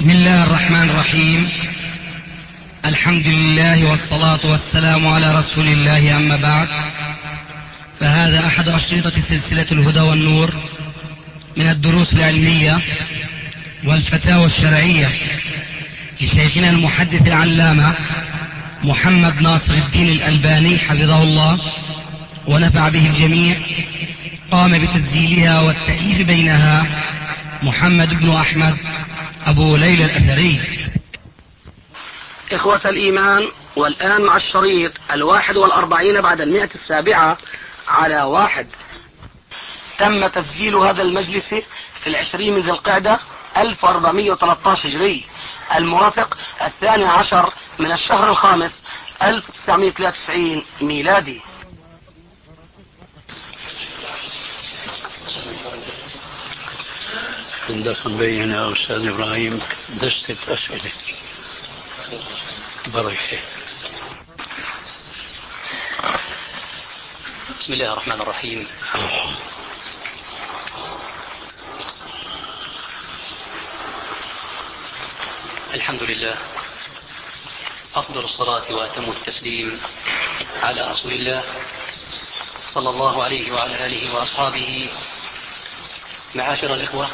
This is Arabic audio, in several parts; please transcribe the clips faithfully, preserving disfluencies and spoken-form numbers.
بسم الله الرحمن الرحيم. الحمد لله والصلاة والسلام على رسول الله، أما بعد، فهذا أحد أشرطة سلسلة الهدى والنور من الدروس العلمية والفتاوى الشرعية لشيخنا المحدث العلامة محمد ناصر الدين الألباني حفظه الله ونفع به الجميع. قام بتسجيلها والتأليف بينها محمد بن أحمد أبو ليلى الأثري. إخوة الإيمان، والآن مع الشريط الواحد والأربعين بعد المئة السابعة على واحد. تم تسجيل هذا المجلس في العشرين من ذي القعدة ألف وأربعمائة وثلاثة عشر هجري، الموافق الثاني عشر من الشهر الخامس ألف وتسعمائة وثلاثة وتسعين ميلادي. عندك مبين يا أستاذ إبراهيم دستة أسئلة. بركة. بسم الله الرحمن الرحيم. الحمد لله، أفضل الصلاة وأتم التسليم على رسول الله صلى الله عليه وعلى آله وأصحابه. معاشر الإخوة،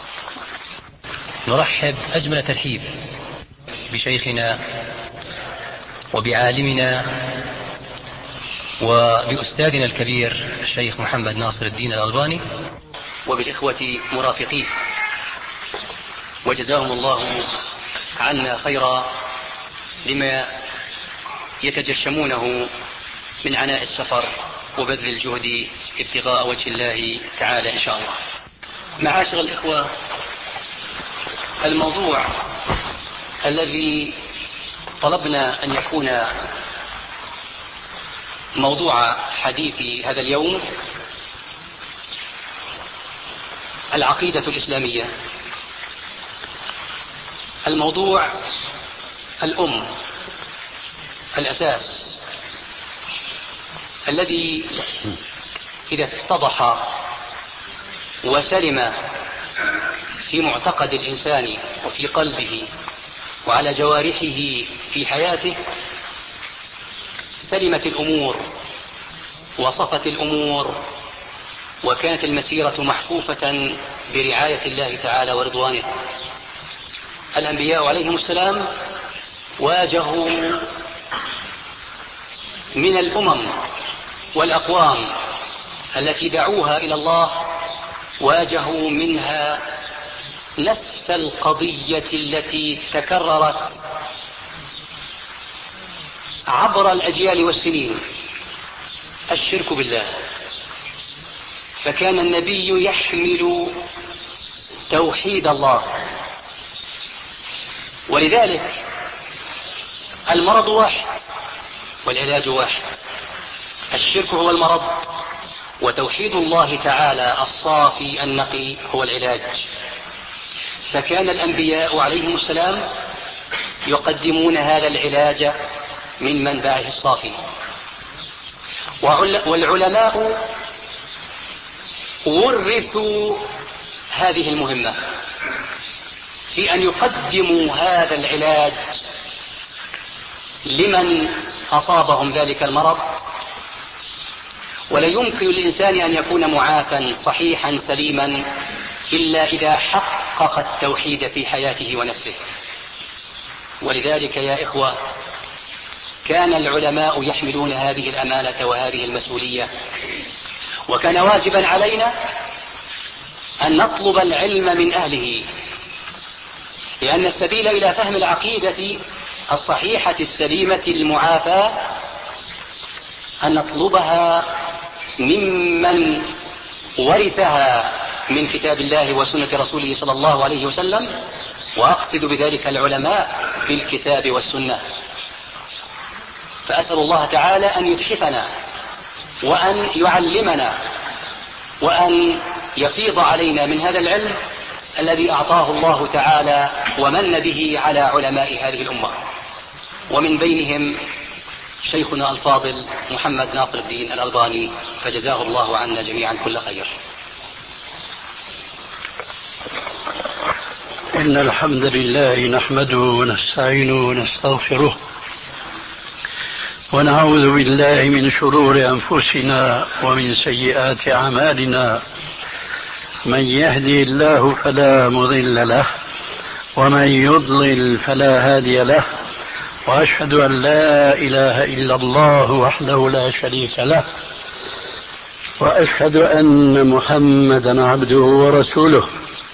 نرحب أجمل ترحيب بشيخنا وبعالمنا وبأستاذنا الكبير الشيخ محمد ناصر الدين الألباني وبالإخوة مرافقيه، وجزاهم الله عنا خيرا لما يتجشمونه من عناء السفر وبذل الجهد ابتغاء وجه الله تعالى إن شاء الله. معاشر الإخوة، الموضوع الذي طلبنا أن يكون موضوع حديث هذا اليوم العقيدة الإسلامية. الموضوع الأم، الأساس الذي إذا اتضح وسلم في معتقد الإنسان وفي قلبه وعلى جوارحه في حياته سلمت الأمور وصفت الأمور، وكانت المسيرة محفوفة برعاية الله تعالى ورضوانه. الأنبياء عليهم السلام واجهوا من الأمم والأقوام التي دعوها إلى الله، واجهوا منها نفس القضية التي تكررت عبر الأجيال والسنين، الشرك بالله. فكان النبي يحمل توحيد الله، ولذلك المرض واحد والعلاج واحد. الشرك هو المرض، وتوحيد الله تعالى الصافي النقي هو العلاج. فكان الأنبياء عليهم السلام يقدمون هذا العلاج من منبعه الصافي، والعلماء ورثوا هذه المهمة في أن يقدموا هذا العلاج لمن أصابهم ذلك المرض. ولا يمكن للإنسان أن يكون معافى صحيحا سليما إلا إذا حقق التوحيد في حياته ونفسه. ولذلك يا إخوة، كان العلماء يحملون هذه الأمانة وهذه المسؤولية، وكان واجبا علينا أن نطلب العلم من أهله، لأن السبيل إلى فهم العقيدة الصحيحة السليمة المعافاة أن نطلبها ممن ورثها من كتاب الله وسنة رسوله صلى الله عليه وسلم، وأقصد بذلك العلماء بالكتاب والسنة. فأسأل الله تعالى أن يتحفنا وأن يعلمنا وأن يفيض علينا من هذا العلم الذي أعطاه الله تعالى ومن به على علماء هذه الأمة، ومن بينهم شيخنا الفاضل محمد ناصر الدين الألباني، فجزاه الله عنا جميعا كل خير. إن الحمد لله نحمده ونستعينه ونستغفره ونعوذ بالله من شرور أنفسنا ومن سيئات أعمالنا. من يهدي الله فلا مضل له ومن يضلل فلا هادي له، وأشهد أن لا إله إلا الله وحده لا شريك له، وأشهد أن محمدا عبده ورسوله.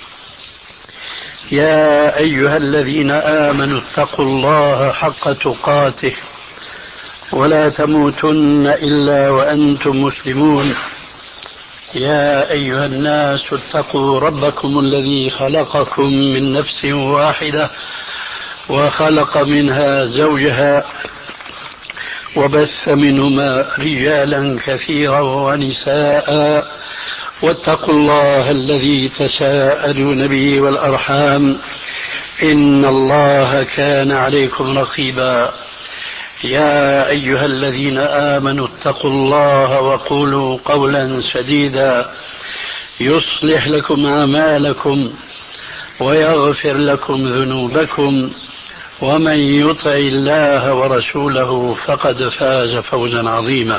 يا أيها الذين آمنوا اتقوا الله حق تقاته ولا تموتن إلا وأنتم مسلمون. يا أيها الناس اتقوا ربكم الذي خلقكم من نفس واحدة وخلق منها زوجها وبث منهما رجالا كثيرا ونساء، واتقوا الله الذي تساءلون به والأرحام إن الله كان عليكم رقيبا. يا أيها الذين آمنوا اتقوا الله وقولوا قولا سديدا يصلح لكم أعمالكم ويغفر لكم ذنوبكم، ومن يطع الله ورسوله فقد فاز فوزا عظيما.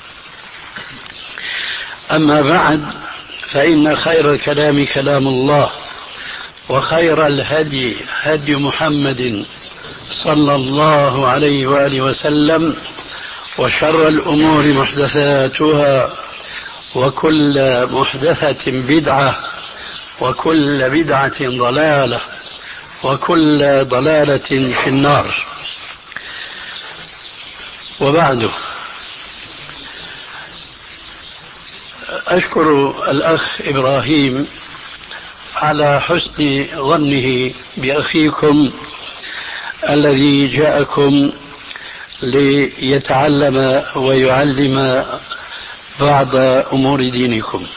أما بعد، فإن خير الكلام كلام الله، وخير الهدي هدي محمد صلى الله عليه وآله وسلم، وشر الأمور محدثاتها، وكل محدثة بدعة، وكل بدعة ضلالة، وكل ضلالة في النار. وبعد، أشكر الأخ إبراهيم على حسن ظنه بأخيكم الذي جاءكم ليتعلم ويعلم بعض أمور دينكم.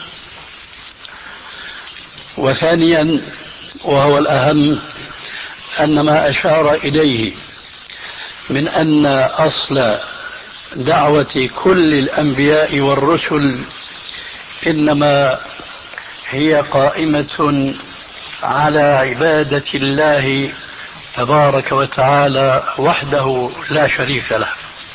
وثانيا، وهو الأهم، أن ما أشار إليه من أن أصل دعوة كل الأنبياء والرسل إنما هي قائمة على عبادة الله تبارك وتعالى وحده لا شريك له.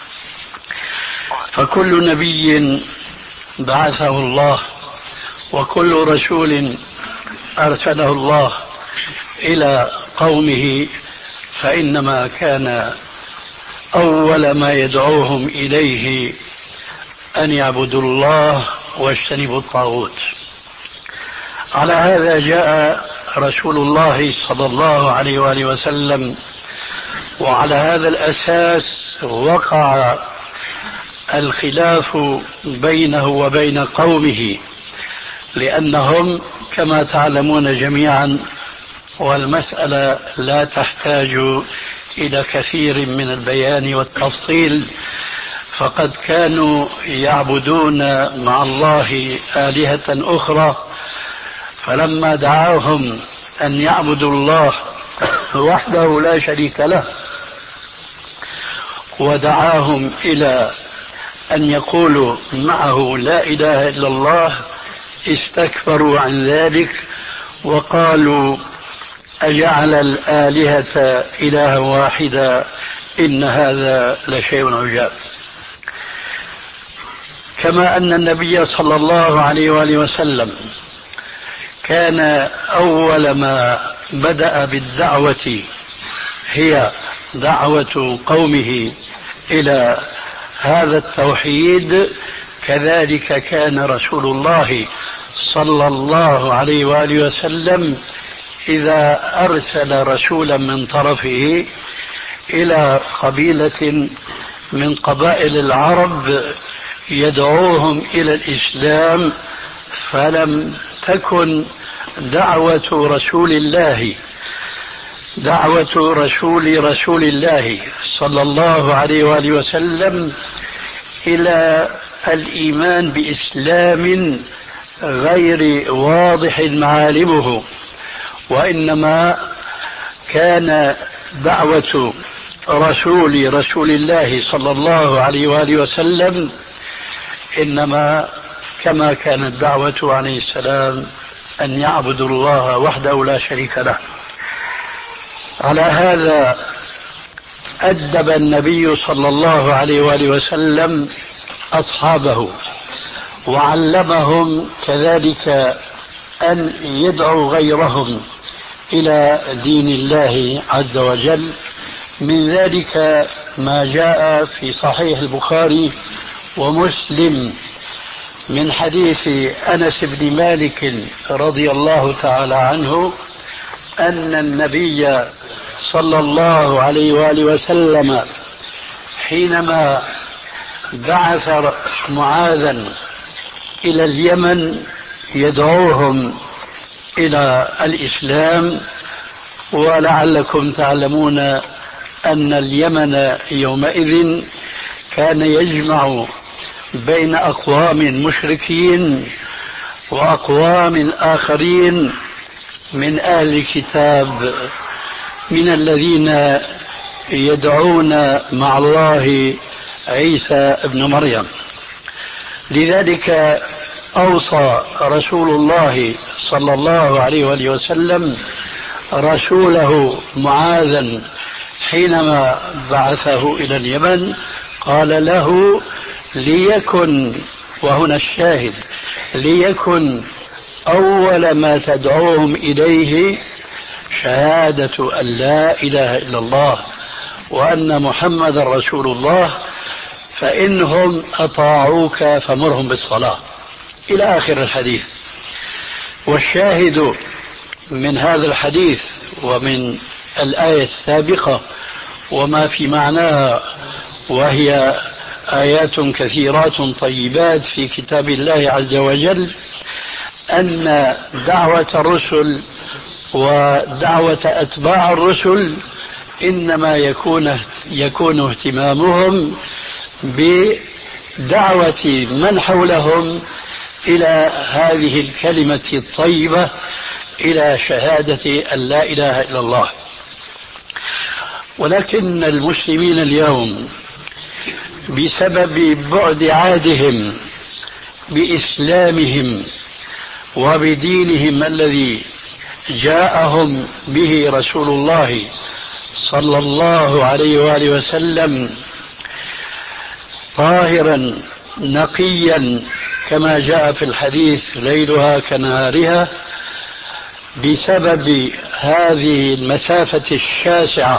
فكل نبي بعثه الله وكل رسول أرسله الله إلى قومه فإنما كان أول ما يدعوهم إليه أن يعبدوا الله واجتنبوا الطاغوت. على هذا جاء رسول الله صلى الله عليه وآله وسلم، وعلى هذا الأساس وقع الخلاف بينه وبين قومه، لأنهم كما تعلمون جميعا، والمسألة لا تحتاج إلى كثير من البيان والتفصيل، فقد كانوا يعبدون مع الله آلهة أخرى، فلما دعاهم أن يعبدوا الله وحده لا شريك له ودعاهم إلى أن يقولوا معه لا إله إلا الله، استكبروا عن ذلك وقالوا أجعل الآلهة إلها واحدا إن هذا لشيء عجاب. كما أن النبي صلى الله عليه وآله وسلم كان أول ما بدأ بالدعوة هي دعوة قومه إلى هذا التوحيد، كذلك كان رسول الله صلى الله عليه وآله وسلم إذا أرسل رسولا من طرفه إلى قبيلة من قبائل العرب يدعوهم إلى الإسلام، فلم تكن دعوة رسول الله دعوة رسول رسول الله صلى الله عليه وآله وسلم إلى الإيمان بإسلام غير واضح معالمه، وإنما كان دعوة رسول رسول الله صلى الله عليه وآله وسلم إنما كما كانت دعوته عليه السلام أن يعبدوا الله وحده لا شريك له. على هذا أدب النبي صلى الله عليه وآله وسلم أصحابه، وعلمهم كذلك أن يدعوا غيرهم إلى دين الله عز وجل. من ذلك ما جاء في صحيح البخاري ومسلم من حديث أنس بن مالك رضي الله تعالى عنه أن النبي صلى الله عليه وآله وسلم حينما بعث معاذا إلى اليمن يدعوهم إلى الإسلام، ولعلكم تعلمون أن اليمن يومئذ كان يجمع بين أقوام مشركين وأقوام آخرين من أهل الكتاب من الذين يدعون مع الله عيسى ابن مريم. لذلك أوصى رسول الله صلى الله عليه وآله وسلم رسوله معاذا حينما بعثه إلى اليمن، قال له ليكن، وهنا الشاهد، ليكن أول ما تدعوهم إليه شهادة أن لا إله إلا الله وأن محمد رسول الله، فإنهم أطاعوك فمرهم بالصلاة، إلى آخر الحديث. والشاهد من هذا الحديث ومن الآية السابقة وما في معناها، وهي آيات كثيرات طيبات في كتاب الله عز وجل، أن دعوة الرسل ودعوة أتباع الرسل إنما يكون يكون اهتمامهم بدعوة من حولهم إلى هذه الكلمة الطيبة، إلى شهادة أن لا إله إلا الله. ولكن المسلمين اليوم بسبب بعد عادهم بإسلامهم وبدينهم الذي جاءهم به رسول الله صلى الله عليه وآله وسلم طاهرا نقيا كما جاء في الحديث ليلها كنهارها، بسبب هذه المسافة الشاسعة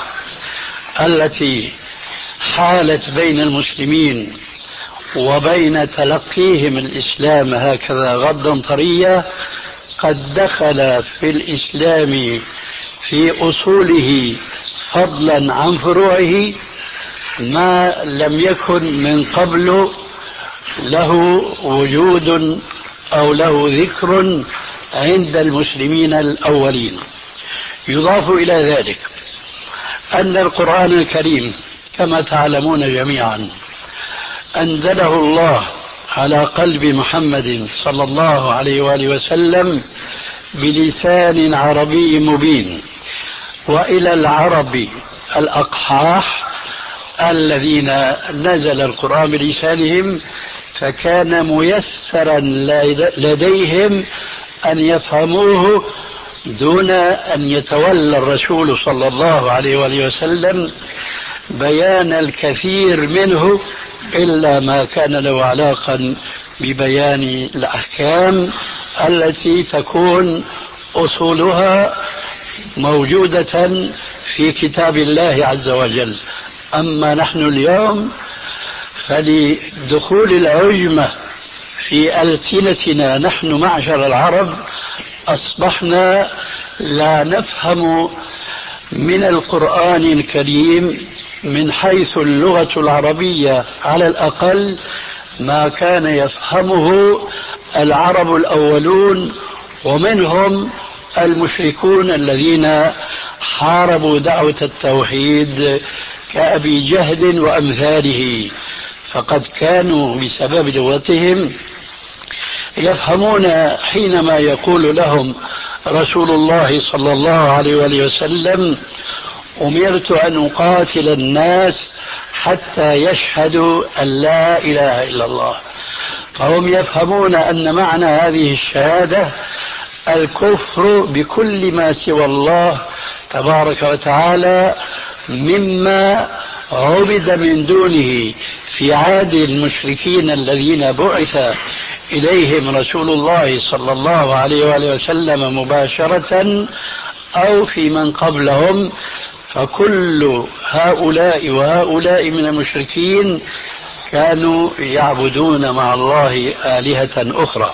التي حالت بين المسلمين وبين تلقيهم الإسلام هكذا غضا طريا، قد دخل في الإسلام في أصوله فضلا عن فروعه ما لم يكن من قبل له وجود أو له ذكر عند المسلمين الأولين. يضاف إلى ذلك أن القرآن الكريم كما تعلمون جميعا أنزله الله على قلب محمد صلى الله عليه وآله وسلم بلسان عربي مبين، وإلى العرب الأقحاح الذين نزل القرآن بلسانهم فكان ميسرا لديهم أن يفهموه دون أن يتولى الرسول صلى الله عليه وآله وسلم بيان الكثير منه إلا ما كان له علاقة ببيان الأحكام التي تكون أصولها موجودة في كتاب الله عز وجل. أما نحن اليوم فلدخول العجمة في ألسنتنا نحن معشر العرب أصبحنا لا نفهم من القرآن الكريم من حيث اللغة العربية على الأقل ما كان يفهمه العرب الأولون، ومنهم المشركون الذين حاربوا دعوة التوحيد كأبي جهل وأمثاله، فقد كانوا بسبب لغتهم يفهمون حينما يقول لهم رسول الله صلى الله عليه وآله وسلم أمرت أن أقاتل الناس حتى يشهدوا أن لا إله إلا الله، فهم يفهمون أن معنى هذه الشهادة الكفر بكل ما سوى الله تبارك وتعالى مما عبد من دونه في عهد المشركين الذين بعث إليهم رسول الله صلى الله عليه وآله وسلم مباشرة أو في من قبلهم، فكل هؤلاء وهؤلاء من المشركين كانوا يعبدون مع الله آلهة أخرى.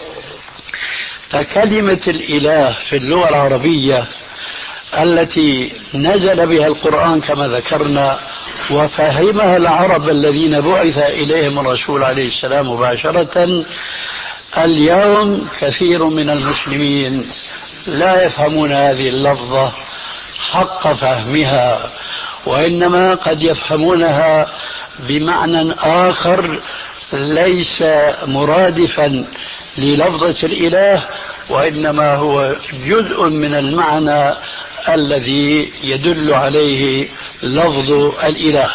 فكلمة الإله في اللغة العربية التي نزل بها القرآن كما ذكرنا وفهمها العرب الذين بعث إليهم الرسول عليه السلام مباشرة، اليوم كثير من المسلمين لا يفهمون هذه اللفظة حق فهمها، وإنما قد يفهمونها بمعنى آخر ليس مرادفا للفظة الإله، وإنما هو جزء من المعنى الذي يدل عليه لفظ الإله.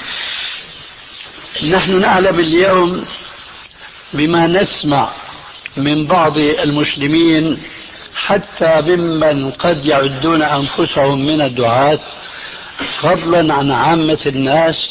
نحن نعلم اليوم بما نسمع من بعض المسلمين حتى ممن قد يعدون أنفسهم من الدعاة فضلا عن عامة الناس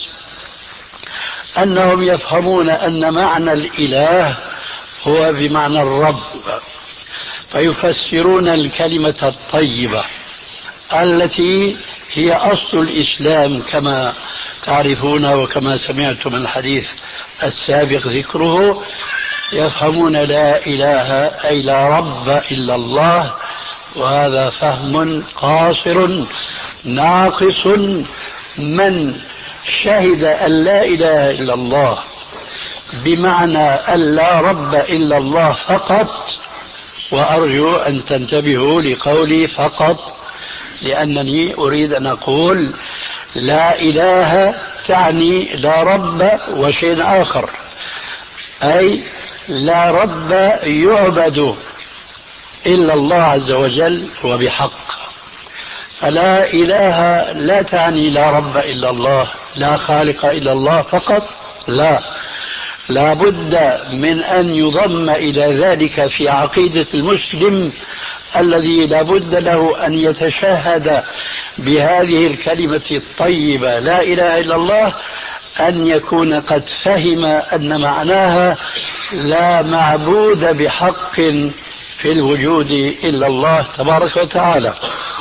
أنهم يفهمون أن معنى الإله هو بمعنى الرب، فيفسرون الكلمة الطيبة التي هي أصل الإسلام كما تعرفون وكما سمعتم من الحديث السابق ذكره، يفهمون لا إله أي لا رب إلا الله، وهذا فهم قاصر ناقص من شهد أن لا إله إلا الله بمعنى أن لا رب إلا الله فقط. وأرجو أن تنتبهوا لقولي فقط، لأنني أريد أن أقول لا إله تعني لا رب وشيء آخر، أي لا رب يعبد إلا الله عز وجل وبحق. فلا إله لا تعني لا رب إلا الله، لا خالق إلا الله فقط، لا، لا بد من أن يضم إلى ذلك في عقيدة المسلم الذي لا بد له أن يتشهد بهذه الكلمة الطيبة لا إله إلا الله، أن يكون قد فهم أن معناها لا معبود بحق في الوجود إلا الله تبارك وتعالى.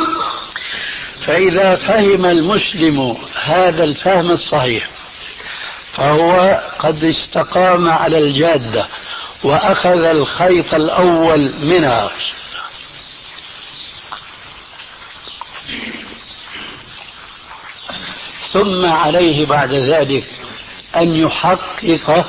فإذا فهم المسلم هذا الفهم الصحيح فهو قد استقام على الجادة وأخذ الخيط الأول منها. ثم عليه بعد ذلك أن يحقق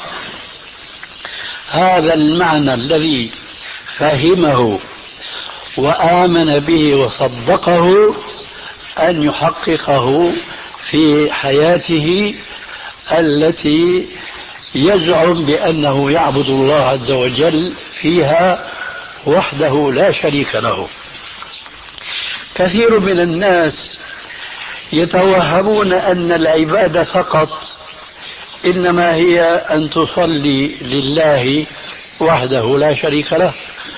هذا المعنى الذي فهمه وآمن به وصدقه، أن يحققه في حياته التي يزعم بأنه يعبد الله عز وجل فيها وحده لا شريك له. كثير من الناس يتوهمون أن العبادة فقط إنما هي أن تصلي لله وحده لا شريك له،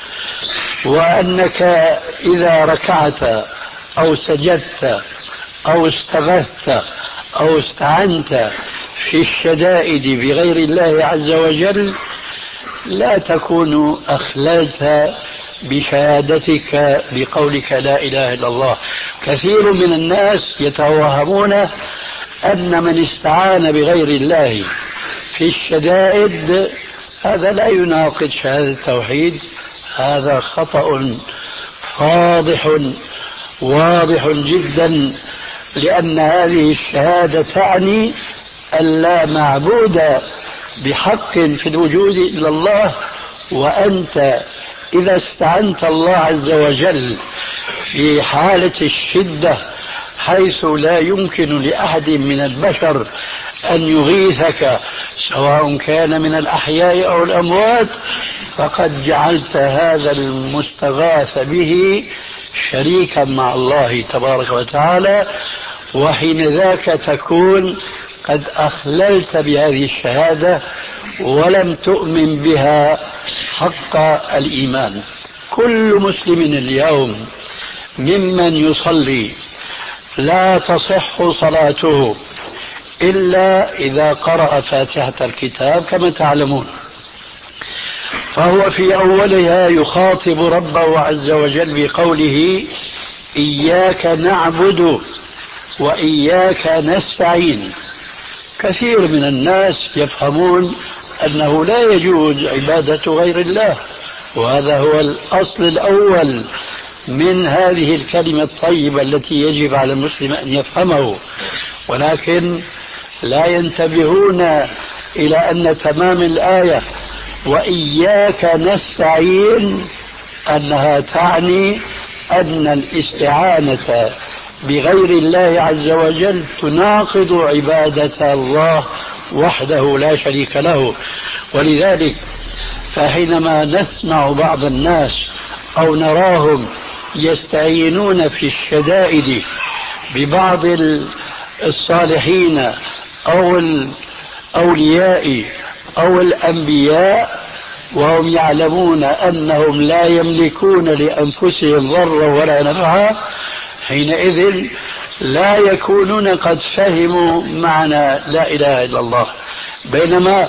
وأنك إذا ركعت أو سجدت أو استغثت أو استعنت في الشدائد بغير الله عز وجل لا تكون أخللت بشهادتك بقولك لا إله إلا الله. كثير من الناس يتوهمون أن من استعان بغير الله في الشدائد هذا لا يناقض شهادة التوحيد. هذا خطأ فاضح واضح جدا، لأن هذه الشهادة تعني أن لا معبود بحق في الوجود إلا الله، وأنت إذا استعنت الله عز وجل في حالة الشدة حيث لا يمكن لأحد من البشر أن يغيثك سواء كان من الأحياء أو الأموات، فقد جعلت هذا المستغاث به شريكا مع الله تبارك وتعالى، وحين ذاك تكون قد أخللت بهذه الشهادة ولم تؤمن بها حق الإيمان. كل مسلم اليوم ممن يصلي لا تصح صلاته إلا إذا قرأ فاتحة الكتاب كما تعلمون. فهو في أولها يخاطب ربه عز وجل بقوله إياك نعبد وإياك نستعين. كثير من الناس يفهمون أنه لا يجوز عبادة غير الله، وهذا هو الأصل الأول من هذه الكلمة الطيبة التي يجب على المسلم أن يفهمه، ولكن لا ينتبهون إلى أن تمام الآية وإياك نستعين أنها تعني أن الاستعانة بغير الله عز وجل تناقض عبادة الله وحده لا شريك له. ولذلك فحينما نسمع بعض الناس أو نراهم يستعينون في الشدائد ببعض الصالحين أو الأولياء أو الأنبياء وهم يعلمون أنهم لا يملكون لأنفسهم ضرا ولا نفعا، حينئذ لا يكونون قد فهموا معنى لا إله إلا الله. بينما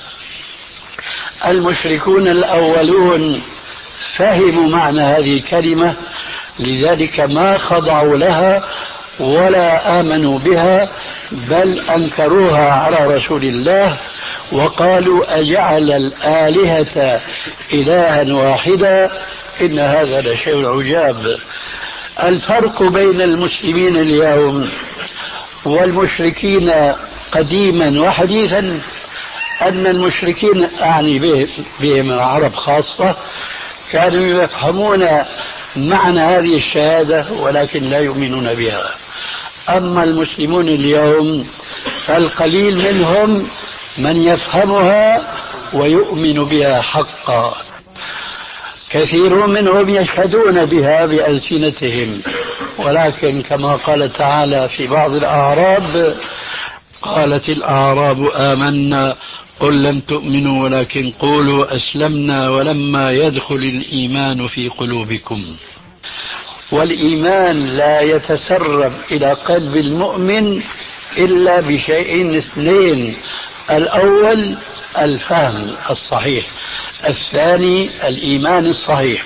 المشركون الأولون فهموا معنى هذه الكلمة، لذلك ما خضعوا لها ولا آمنوا بها، بل أنكروها على رسول الله وقالوا أجعل الآلهة إلها واحدا إن هذا لشيء عجاب. الفرق بين المسلمين اليوم والمشركين قديما وحديثا أن المشركين أعني بهم العرب خاصة كانوا يفهمون معنى هذه الشهادة ولكن لا يؤمنون بها. أما المسلمون اليوم فالقليل منهم من يفهمها ويؤمن بها حقا، كثير منهم يشهدون بها بألسنتهم، ولكن كما قال تعالى في بعض الأعراب قالت الأعراب آمنا قل لم تؤمنوا ولكن قولوا أسلمنا ولما يدخل الإيمان في قلوبكم. والإيمان لا يتسرب إلى قلب المؤمن إلا بشيئين اثنين: الأول الفهم الصحيح، الثاني الإيمان الصحيح.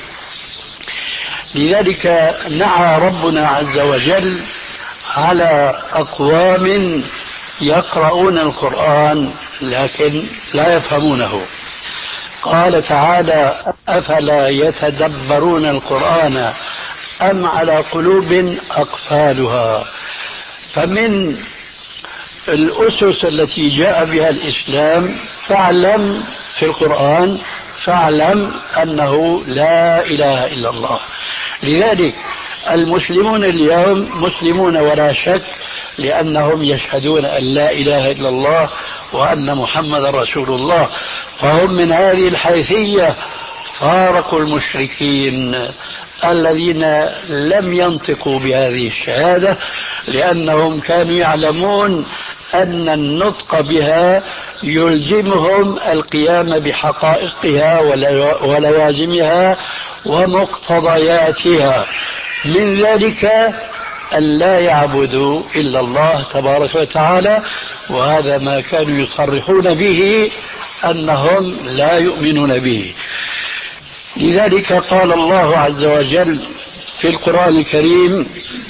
لذلك نعى ربنا عز وجل على أقوام يقرؤون القرآن لكن لا يفهمونه. قال تعالى أفلا يتدبرون القرآن أم على قلوب أقفالها. فمن الأسس التي جاء بها الإسلام فاعلم في القرآن فاعلم أنه لا إله إلا الله. لذلك المسلمون اليوم مسلمون ولا شك، لأنهم يشهدون أن لا إله إلا الله وأن محمد رسول الله، فهم من هذه الحيثية فارقوا المشركين الذين لم ينطقوا بهذه الشهادة، لأنهم كانوا يعلمون أن النطق بها يلزمهم القيام بحقائقها ولوازمها ومقتضياتها، من ذلك أن لا يعبدوا إلا الله تبارك وتعالى. وهذا ما كانوا يصرحون به أنهم لا يؤمنون به. لذلك قال الله عز وجل في القرآن الكريم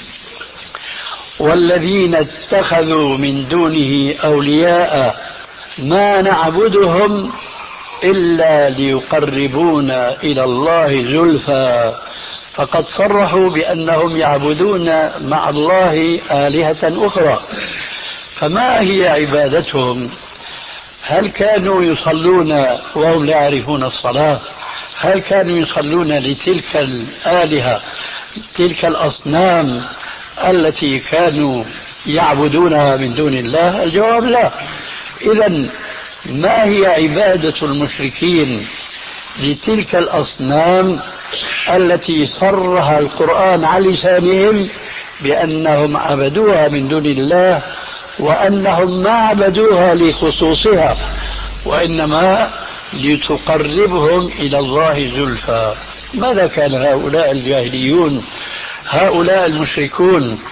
والذين اتخذوا من دونه أولياء ما نعبدهم إلا ليقربونا إلى الله زلفى، فقد صرحوا بأنهم يعبدون مع الله آلهة أخرى. فما هي عبادتهم؟ هل كانوا يصلون وهم لا يعرفون الصلاة؟ هل كانوا يصلون لتلك الآلهة تلك الأصنام التي كانوا يعبدونها من دون الله؟ الجواب لا. إذن ما هي عبادة المشركين لتلك الأصنام التي صرح القرآن على لسانهم بأنهم عبدوها من دون الله، وأنهم ما عبدوها لخصوصها وإنما لتقربهم إلى الله زلفى؟ ماذا كان هؤلاء الجاهليون هؤلاء المشركون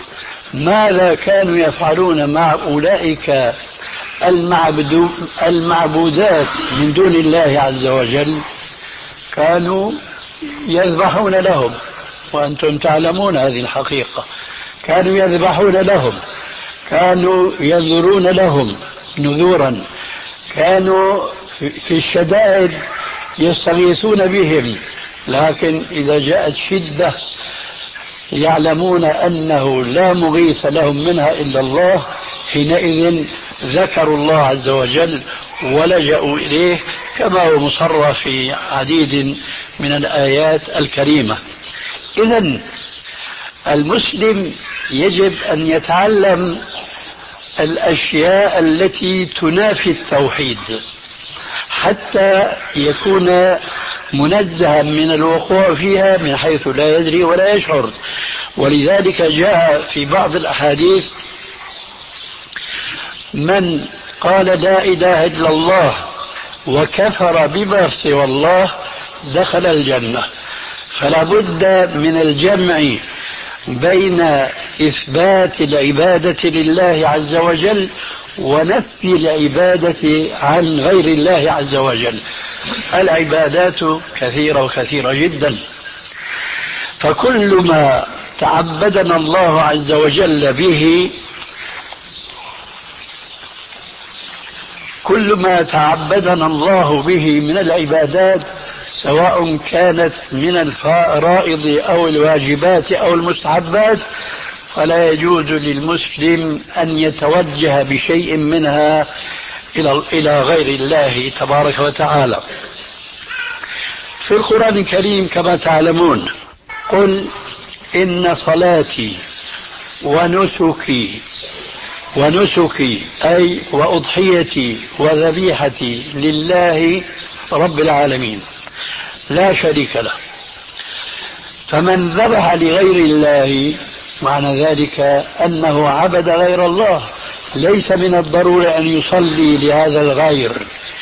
ماذا كانوا يفعلون مع أولئك المعبدو المعبودات من دون الله عز وجل؟ كانوا يذبحون لهم، وأنتم تعلمون هذه الحقيقة. كانوا يذبحون لهم، كانوا ينذرون لهم نذورا، كانوا في الشدائد يستغيثون بهم، لكن إذا جاءت شدة يعلمون أنه لا مغيث لهم منها إلا الله، حينئذ ذكروا الله عز وجل ولجأوا إليه، كما هو مصرح في عديد من الآيات الكريمة. إذن المسلم يجب أن يتعلم الأشياء التي تنافي التوحيد حتى يكون منزها من الوقوع فيها من حيث لا يدري ولا يشعر. ولذلك جاء في بعض الأحاديث: من قال لا إله إلا الله وكفر بما سوى الله دخل الجنة. فلا بد من الجمع بين إثبات العبادة لله عز وجل ونفي العبادة عن غير الله عز وجل. العبادات كثيرة وكثيرة جدا، فكل ما تعبدنا الله عز وجل به كل ما تعبدنا الله به من العبادات، سواء كانت من الفرائض أو الواجبات أو المستحبات، فلا يجوز للمسلم أن يتوجه بشيء منها إلى غير الله تبارك وتعالى. في القرآن الكريم كما تعلمون: قل إن صلاتي ونسكي ونسكي أي وأضحيتي وذبيحتي لله رب العالمين لا شريك له. فمن ذبح لغير الله معنى ذلك أنه عبد غير الله. ليس من الضروري أن يصلي لهذا الغير،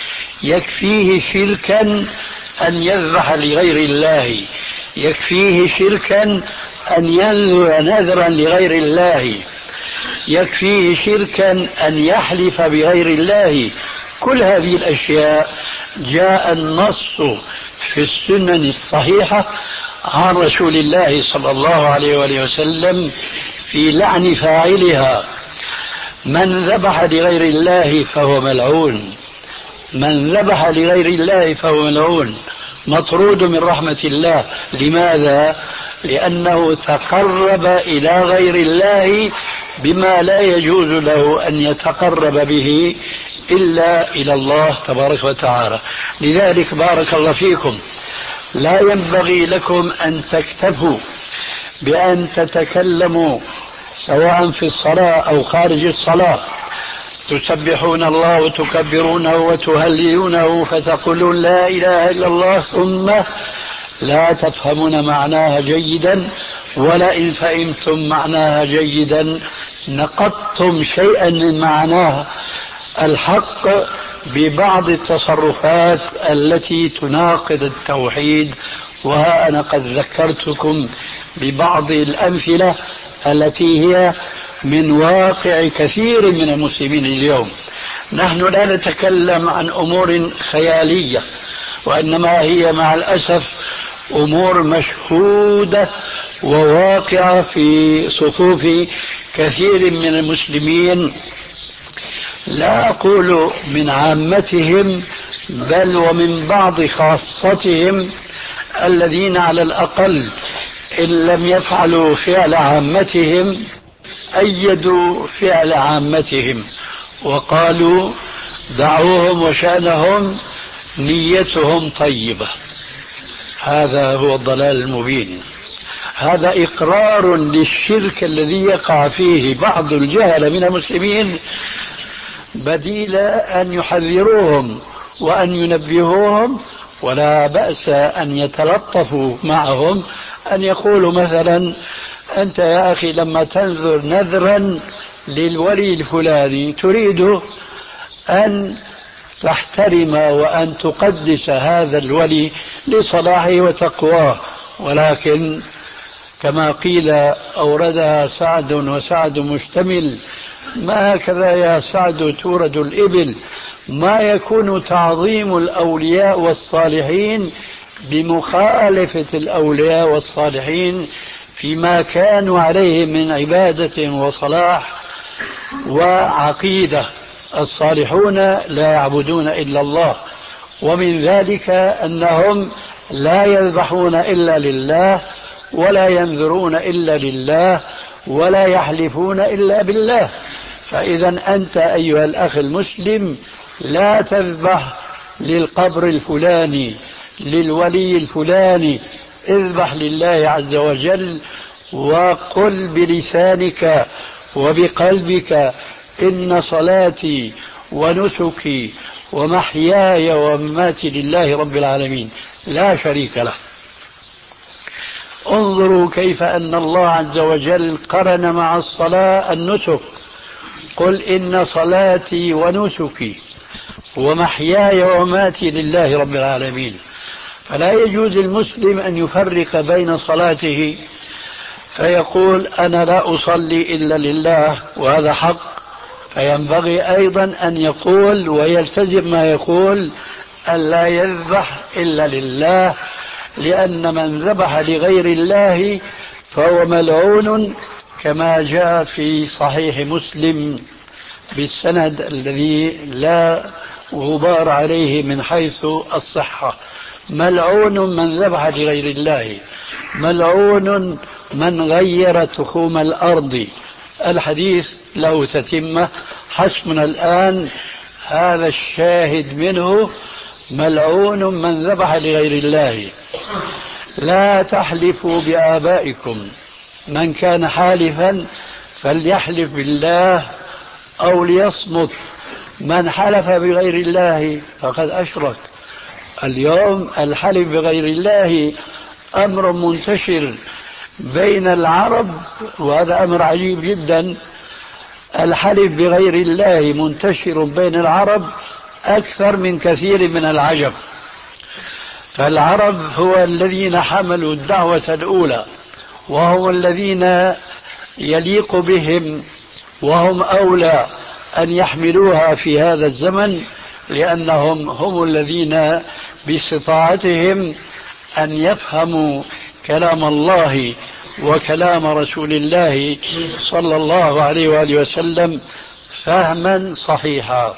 يكفيه شركا أن يذبح لغير الله، يكفيه شركا أن ينذر نذرا لغير الله، يكفيه شركا أن يحلف بغير الله. كل هذه الأشياء جاء النص في السنن الصحيحة عن رسول الله صلى الله عليه وآله وسلم في لعن فاعلها. من ذبح لغير الله فهو ملعون، من ذبح لغير الله فهو ملعون، مطرود من رحمة الله. لماذا؟ لأنه تقرب إلى غير الله بما لا يجوز له أن يتقرب به إلا إلى الله تبارك وتعالى. لذلك بارك الله فيكم، لا ينبغي لكم أن تكتفوا بأن تتكلموا سواء في الصلاة أو خارج الصلاة تسبحون الله وتكبرونه وتهللونه فتقولون لا إله إلا الله ثم لا تفهمون معناها جيدا، ولا إن فهمتم معناها جيدا نقضتم شيئا من معناها الحق ببعض التصرفات التي تناقض التوحيد. وها أنا قد ذكرتكم ببعض الأمثلة التي هي من واقع كثير من المسلمين اليوم. نحن لا نتكلم عن أمور خيالية، وإنما هي مع الأسف أمور مشهودة وواقعة في صفوف كثير من المسلمين، لا أقول من عامتهم بل ومن بعض خاصتهم، الذين على الأقل إن لم يفعلوا فعل عامتهم أيدوا فعل عامتهم وقالوا دعوهم وشأنهم نيتهم طيبة. هذا هو الضلال المبين. هذا إقرار للشرك الذي يقع فيه بعض الجهل من المسلمين، بديل أن يحذروهم وأن ينبهوهم. ولا بأس أن يتلطفوا معهم، أن يقولوا مثلا: أنت يا أخي لما تنذر نذرا للولي الفلاني تريد أن تحترم وأن تقدس هذا الولي لصلاحه وتقواه، ولكن كما قيل أوردها سعد وسعد مشتمل، ما هكذا يا سعد تورد الإبل. ما يكون تعظيم الأولياء والصالحين بمخالفة الأولياء والصالحين فيما كانوا عليه من عبادة وصلاح وعقيدة. الصالحون لا يعبدون إلا الله، ومن ذلك أنهم لا يذبحون إلا لله، ولا ينذرون إلا لله، ولا يحلفون إلا بالله. فإذا أنت أيها الأخ المسلم لا تذبح للقبر الفلاني، للولي الفلاني، اذبح لله عز وجل، وقل بلسانك وبقلبك: إن صلاتي ونسكي ومحياي ومماتي لله رب العالمين لا شريك له. انظروا كيف أن الله عز وجل قرن مع الصلاة النسك: قل إن صلاتي ونسكي ومحياي ومماتي لله رب العالمين. فلا يجوز المسلم أن يفرق بين صلاته فيقول أنا لا أصلي إلا لله، وهذا حق. فينبغي أيضا أن يقول ويلتزم ما يقول: أن لا يذبح إلا لله، لأن من ذبح لغير الله فهو ملعون، كما جاء في صحيح مسلم بالسند الذي لا غبار عليه من حيث الصحة: ملعون من ذبح لغير الله، ملعون من غير تخوم الأرض. الحديث له تتمة، حسبنا الآن هذا الشاهد منه: ملعون من ذبح لغير الله. لا تحلفوا بآبائكم، من كان حالفا فليحلف بالله أو ليصمت، من حلف بغير الله فقد أشرك. اليوم الحلف بغير الله أمر منتشر بين العرب، وهذا أمر عجيب جدا. الحلف بغير الله منتشر بين العرب أكثر من كثير من العجم. فالعرب هو الذين حملوا الدعوة الأولى، وهم الذين يليق بهم وهم أولى أن يحملوها في هذا الزمن، لأنهم هم الذين باستطاعتهم أن يفهموا كلام الله وكلام رسول الله صلى الله عليه وآله وسلم فهما صحيحا.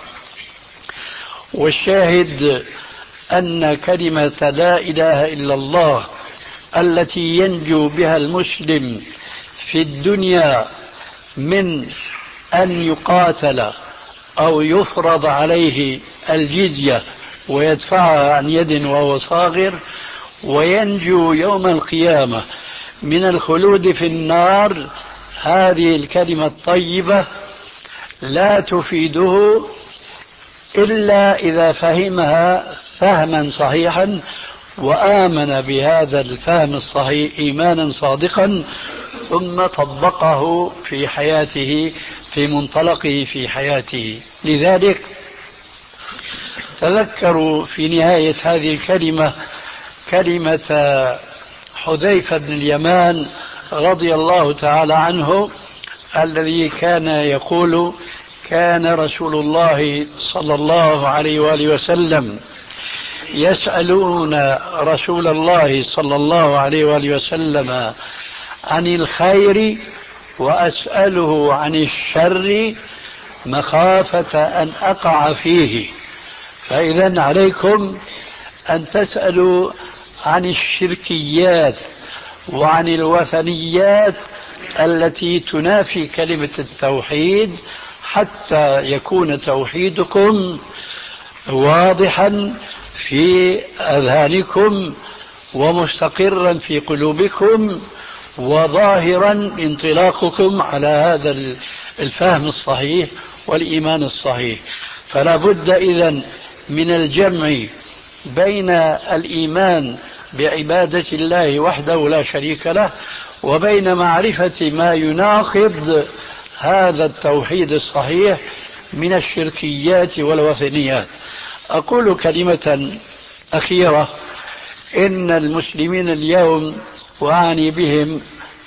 والشاهد أن كلمة لا إله إلا الله التي ينجو بها المسلم في الدنيا من أن يقاتل أو يفرض عليه الجزية ويدفعها عن يد وهو صاغر، وينجو يوم القيامة من الخلود في النار، هذه الكلمة الطيبة لا تفيده إلا إذا فهمها فهما صحيحا وآمن بهذا الفهم الصحيح إيمانا صادقا، ثم طبقه في حياته في منطلقه في حياته. لذلك تذكروا في نهاية هذه الكلمة كلمة حذيفة بن اليمان رضي الله تعالى عنه، الذي كان يقول: كان رسول الله صلى الله عليه وآله وسلم يسألون رسول الله صلى الله عليه وآله وسلم عن الخير وأسأله عن الشر مخافة أن أقع فيه. فإذا عليكم أن تسألوا عن الشركيات وعن الوثنيات التي تنافي كلمة التوحيد، حتى يكون توحيدكم واضحا في أذهانكم ومستقرا في قلوبكم وظاهرا انطلاقكم على هذا الفهم الصحيح والإيمان الصحيح. فلا بد إذن من الجمع بين الإيمان بعبادة الله وحده لا شريك له وبين معرفة ما يناقض هذا التوحيد الصحيح من الشركيات والوثنيات. أقول كلمة أخيرة: إن المسلمين اليوم وأعني بهم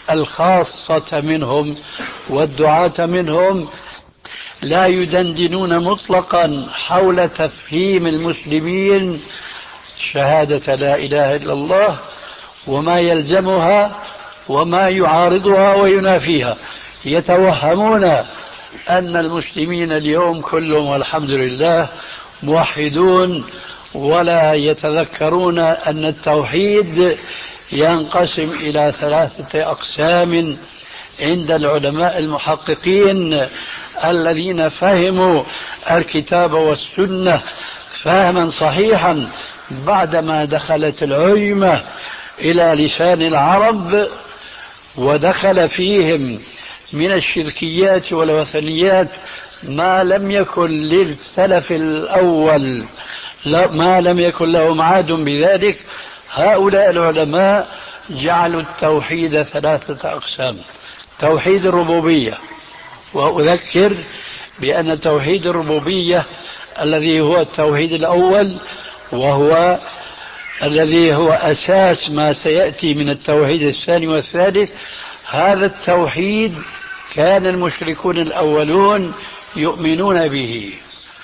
الخاصة منهم والدعاة منهم لا يدندنون مطلقا حول تفهيم المسلمين شهادة لا إله إلا الله وما يلزمها وما يعارضها وينافيها. يتوهمون أن المسلمين اليوم كلهم والحمد لله موحدون، ولا يتذكرون أن التوحيد ينقسم إلى ثلاثة أقسام عند العلماء المحققين الذين فهموا الكتاب والسنة فهما صحيحا بعدما دخلت العجمة إلى لسان العرب ودخل فيهم من الشركيات والوثنيات ما لم يكن للسلف الأول، ما لم يكن لهم عاد بذلك. هؤلاء العلماء جعلوا التوحيد ثلاثة أقسام: توحيد الربوبية، وأذكر بأن توحيد الربوبية الذي هو التوحيد الأول وهو الذي هو أساس ما سيأتي من التوحيد الثاني والثالث، هذا التوحيد كان المشركون الأولون يؤمنون به،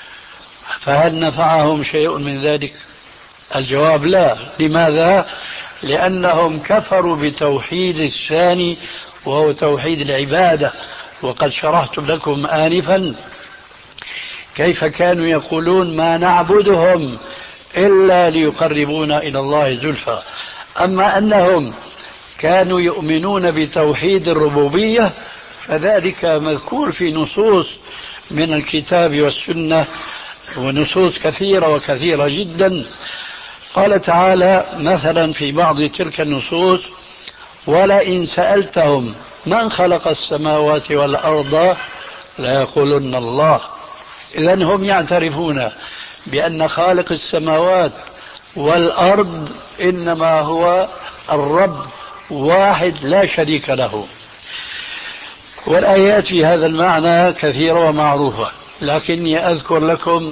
فهل نفعهم شيء من ذلك؟ الجواب لا. لماذا؟ لأنهم كفروا بتوحيد الثاني وهو توحيد العبادة. وقد شرحت لكم آنفا كيف كانوا يقولون ما نعبدهم إلا ليقربونا إلى الله زلفى. أما أنهم كانوا يؤمنون بتوحيد الربوبية فذلك مذكور في نصوص من الكتاب والسنة، ونصوص كثيرة وكثيرة جدا. قال تعالى مثلا في بعض تلك النصوص: ولئن سألتهم من خلق السماوات والأرض ليقولن الله. إذن هم يعترفون بأن خالق السماوات والأرض إنما هو الرب واحد لا شريك له. والآيات في هذا المعنى كثيرة ومعروفة، لكني أذكر لكم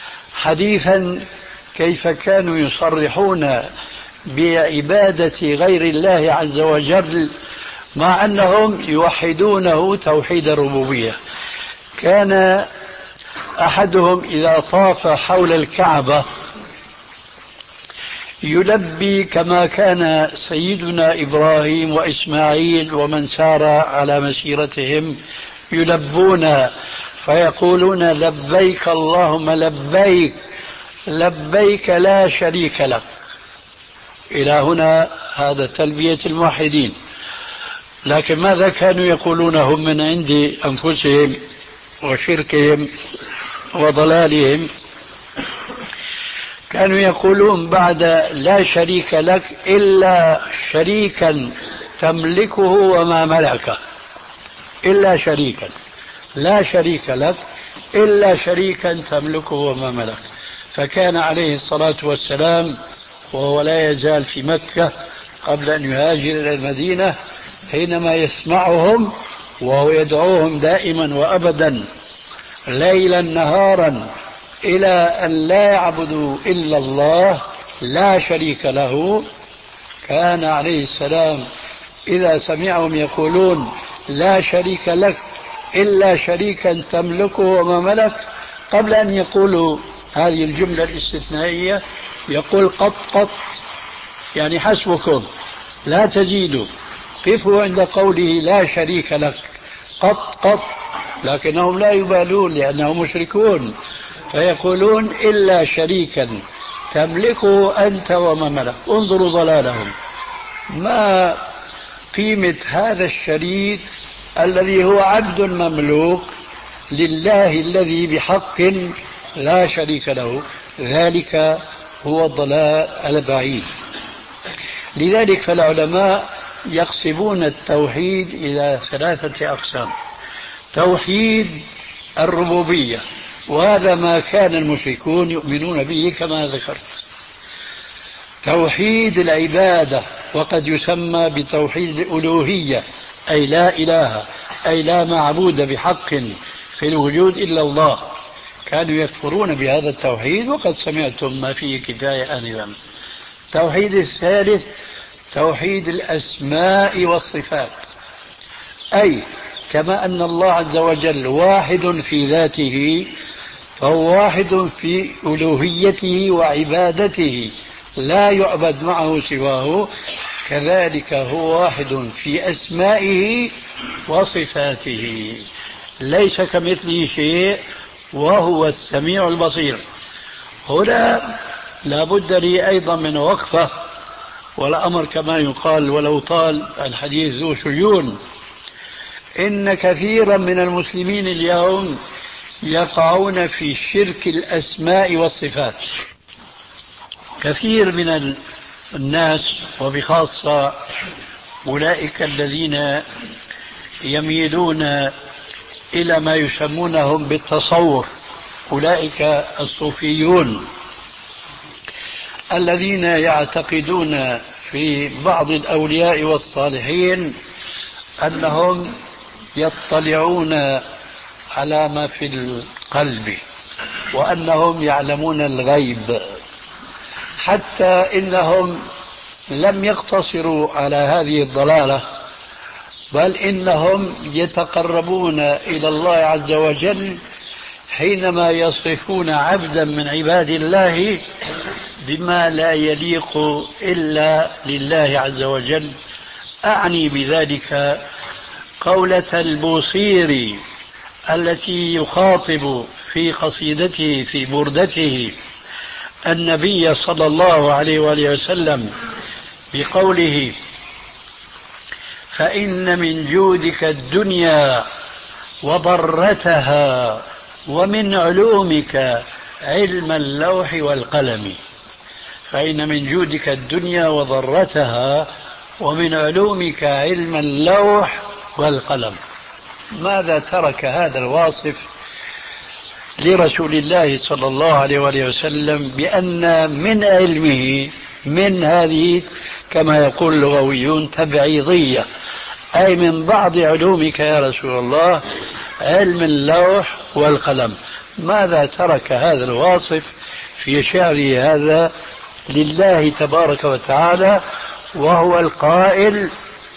حديثا كيف كانوا يصرحون بعبادة غير الله عز وجل مع أنهم يوحدونه توحيد الربوبية. كان أحدهم إذا طاف حول الكعبة يلبي كما كان سيدنا إبراهيم وإسماعيل ومن سار على مسيرتهم يلبون فيقولون: لبيك اللهم لبيك لبيك لا شريك لك. إلى هنا هذا تلبية الموحدين. لكن ماذا كانوا يقولون هم من عند أنفسهم وشركهم وضلالهم؟ كانوا يقولون بعد لا شريك لك إلا شريكا تملكه وما ملكه، إلا شريكا، لا شريك لك إلا شريكا تملكه وما ملك. فكان عليه الصلاة والسلام وهو لا يزال في مكة قبل أن يهاجر إلى المدينة حينما يسمعهم وهو يدعوهم دائما وأبدا ليلا نهارا إلى أن لا يعبدوا إلا الله لا شريك له، كان عليه السلام إذا سمعهم يقولون لا شريك لك إلا شريكا تملكه وما ملك، قبل أن يقولوا هذه الجملة الاستثنائية يقول: قط قط، يعني حسبكم لا تزيدوا، قفوا عند قوله لا شريك لك، قط قط. لكنهم لا يبالون لأنهم مشركون، فيقولون إلا شريكا تملكه أنت وما ملك. انظروا ضلالهم. ما قيمة هذا الشريك الذي هو عبد مملوك لله الذي بحق لا شريك له؟ ذلك هو الضلال البعيد. لذلك فالعلماء يقسمون التوحيد إلى ثلاثة أقسام: توحيد الربوبية، وهذا ما كان المشركون يؤمنون به كما ذكرت. توحيد العبادة، وقد يسمى بتوحيد الألوهية، أي لا إله، أي لا معبود بحق في الوجود إلا الله. كانوا يكفرون بهذا التوحيد وقد سمعتم ما فيه كفاية آنذا. التوحيد الثالث توحيد الأسماء والصفات، أي كما أن الله عز وجل واحد في ذاته فهو واحد في ألوهيته وعبادته لا يعبد معه سواه، كذلك هو واحد في أسمائه وصفاته ليس كمثله شيء وهو السميع البصير. هنا لا بد لي أيضا من وقفة، والأمر كما يقال ولو طال الحديث ذو شجون. إن كثيرا من المسلمين اليوم يقعون في شرك الأسماء والصفات. كثير من الناس وبخاصة أولئك الذين يميلون إلى ما يسمونهم بالتصوف، أولئك الصوفيون الذين يعتقدون في بعض الأولياء والصالحين أنهم يطلعون على ما في القلب وأنهم يعلمون الغيب، حتى إنهم لم يقتصروا على هذه الضلالة، بل إنهم يتقربون إلى الله عز وجل حينما يصفون عبدا من عباد الله بما لا يليق إلا لله عز وجل. أعني بذلك قولة البوصيري التي يخاطب في قصيدته في بردته النبي صلى الله عليه وآله وسلم بقوله: فإن من جودك الدنيا وضرتها ومن علومك علم اللوح والقلم. فإن من جودك الدنيا وضرتها ومن علومك علم اللوح والقلم. ماذا ترك هذا الواصف لرسول الله صلى الله عليه وآله وسلم بأن من علمه، من هذه كما يقول اللغويون تبعيضية، أي من بعض علومك يا رسول الله علم اللوح والقلم. ماذا ترك هذا الواصف في شعره هذا لله تبارك وتعالى وهو القائل: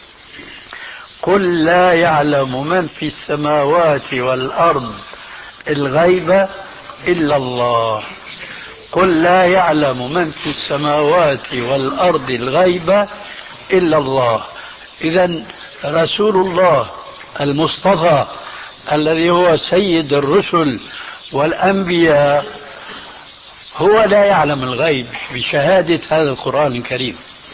قل لا يعلم من في السماوات والأرض الغيب إلا الله. قل لا يعلم من في السماوات والأرض الغيب إلا الله. إذن رسول الله المصطفى الذي هو سيد الرسل والأنبياء هو لا يعلم الغيب بشهادة هذا القرآن الكريم.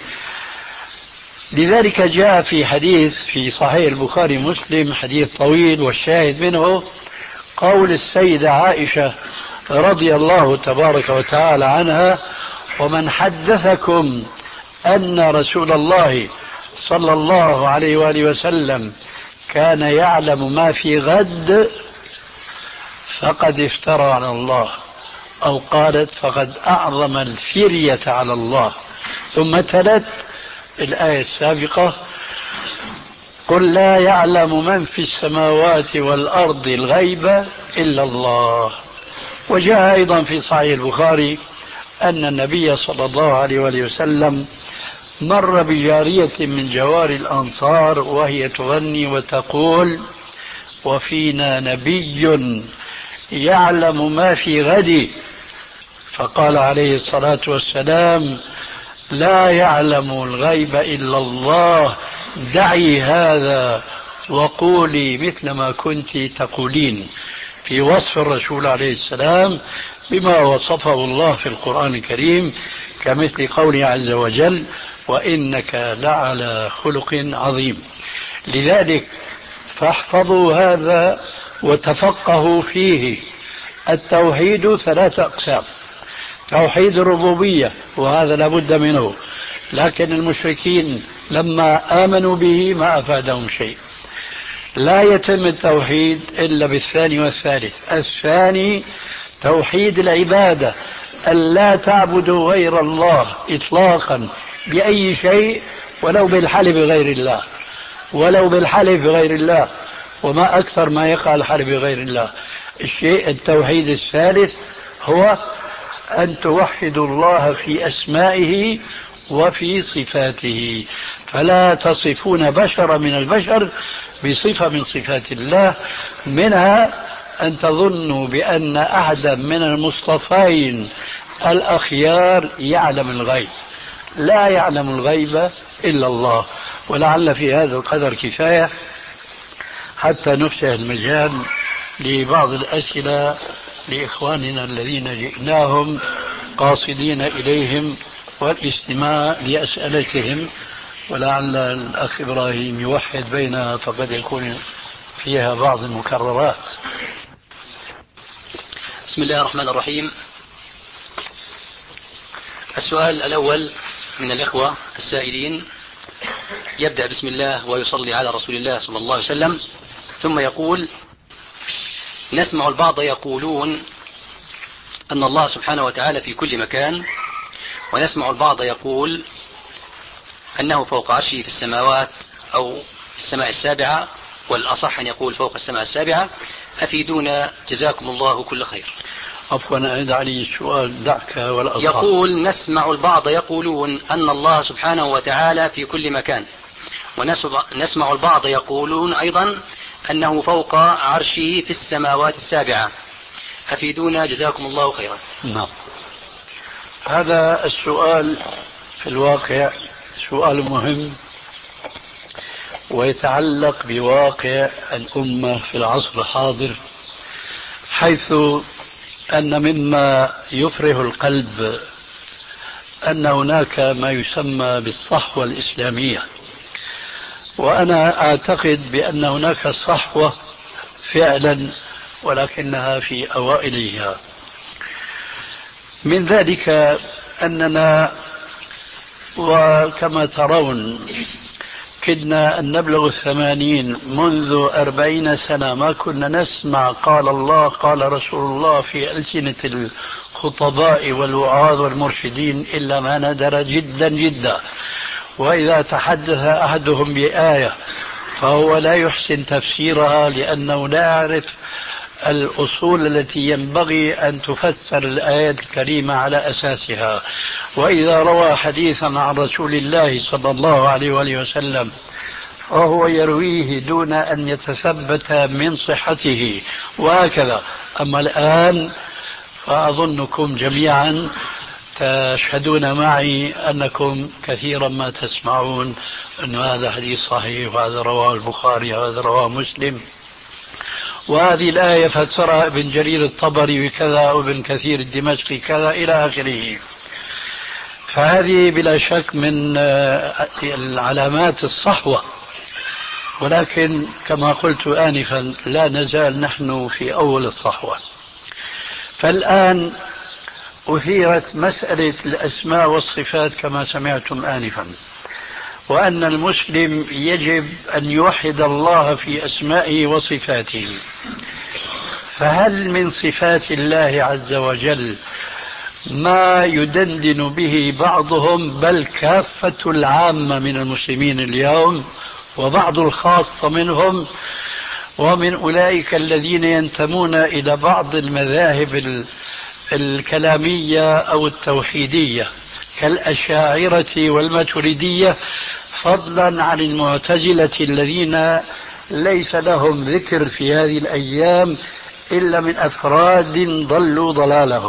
لذلك جاء في حديث في صحيح البخاري مسلم، حديث طويل والشاهد منه قول السيدة عائشة رضي الله تبارك وتعالى عنها: ومن حدثكم أن رسول الله صلى الله عليه وآله وسلم كان يعلم ما في غد فقد افترى على الله، أو قالت فقد أعظم الفرية على الله. ثم تلت الآية السابقة: قل لا يعلم من في السماوات والأرض الغيب إلا الله. وجاء أيضا في صحيح البخاري أن النبي صلى الله عليه وآله وسلم مر بجارية من جوار الأنصار وهي تغني وتقول: وفينا نبي يعلم ما في غد. فقال عليه الصلاة والسلام: لا يعلم الغيب إلا الله، دعي هذا وقولي مثل ما كنت تقولين، في وصف الرسول عليه السلام بما وصفه الله في القرآن الكريم، كمثل قوله عز وجل: وإنك لعلى خلق عظيم. لذلك فاحفظوا هذا وتفقهوا فيه. التوحيد ثلاثة أقسام: توحيد الربوبية وهذا لابد منه، لكن المشركين لما آمنوا به ما أفادهم شيء. لا يتم التوحيد إلا بالثاني والثالث. الثاني توحيد العبادة، أن لا تعبدوا غير الله إطلاقا بأي شيء، ولو بالحلف بغير الله، ولو بالحلف بغير الله، وما أكثر ما يقع الحلف بغير الله. الشيء التوحيد الثالث هو أن توحدوا الله في أسمائه وفي صفاته، فلا تصفون بشر من البشر بصفة من صفات الله، منها أن تظنوا بأن أحدا من المصطفين الأخيار يعلم الغيب. لا يعلم الغيب إلا الله. ولعل في هذا القدر كفاية حتى نفسح المجال لبعض الأسئلة لإخواننا الذين جئناهم قاصدين إليهم والاستماع لأسئلتهم، ولعل الأخ إبراهيم يوحد بينها فقد يكون فيها بعض المكررات. بسم الله الرحمن الرحيم. السؤال الأول من الإخوة السائلين يبدأ بسم الله ويصلي على رسول الله صلى الله عليه وسلم، ثم يقول: نسمع البعض يقولون أن الله سبحانه وتعالى في كل مكان، ونسمع البعض يقول أنه فوق عرشه في السماوات أو في السماء السابعة، والأصح أن يقول فوق السماء السابعة. أفيدونا جزاكم الله كل خير. عفوا أعيد علي السؤال. دعك والأصح. يقول: نسمع البعض يقولون أن الله سبحانه وتعالى في كل مكان، ونسمع البعض يقولون أيضا أنه فوق عرشه في السماوات السابعة. أفيدونا جزاكم الله خيرا. نعم، هذا السؤال في الواقع سؤال مهم ويتعلق بواقع الأمة في العصر الحاضر، حيث أن مما يفرح القلب أن هناك ما يسمى بالصحوة الإسلامية، وأنا أعتقد بأن هناك صحوة فعلا ولكنها في أوائلها. من ذلك أننا وكما ترون كدنا أن نبلغ الثمانين منذ أربعين سنة ما كنا نسمع قال الله قال رسول الله في ألسنة الخطباء والوعاظ والمرشدين إلا ما ندر جدا جدا. وإذا تحدث أحدهم بآية فهو لا يحسن تفسيرها لأنه لا يعرف الأصول التي ينبغي أن تفسر الآيات الكريمة على أساسها. وإذا روى حديثا عن رسول الله صلى الله عليه وآله وسلم فهو يرويه دون أن يتثبت من صحته وهكذا. أما الآن فأظنكم جميعا تشهدون معي أنكم كثيرا ما تسمعون أن هذا حديث صحيح وهذا رواه البخاري وهذا رواه مسلم، وهذه الآية فسرها ابن جرير الطبري وكذا وابن كثير الدمشقي كذا إلى آخره. فهذه بلا شك من العلامات الصحوة، ولكن كما قلت آنفا لا نزال نحن في أول الصحوة. فالآن أثيرت مسألة الأسماء والصفات كما سمعتم آنفا، وأن المسلم يجب أن يوحد الله في أسمائه وصفاته. فهل من صفات الله عز وجل ما يدندن به بعضهم بل كافة العامة من المسلمين اليوم وبعض الخاصة منهم، ومن أولئك الذين ينتمون إلى بعض المذاهب الكلامية أو التوحيدية كالأشاعرة والماتريدية، فضلا عن المعتزلة الذين ليس لهم ذكر في هذه الأيام إلا من أفراد ضلوا ضلالهم.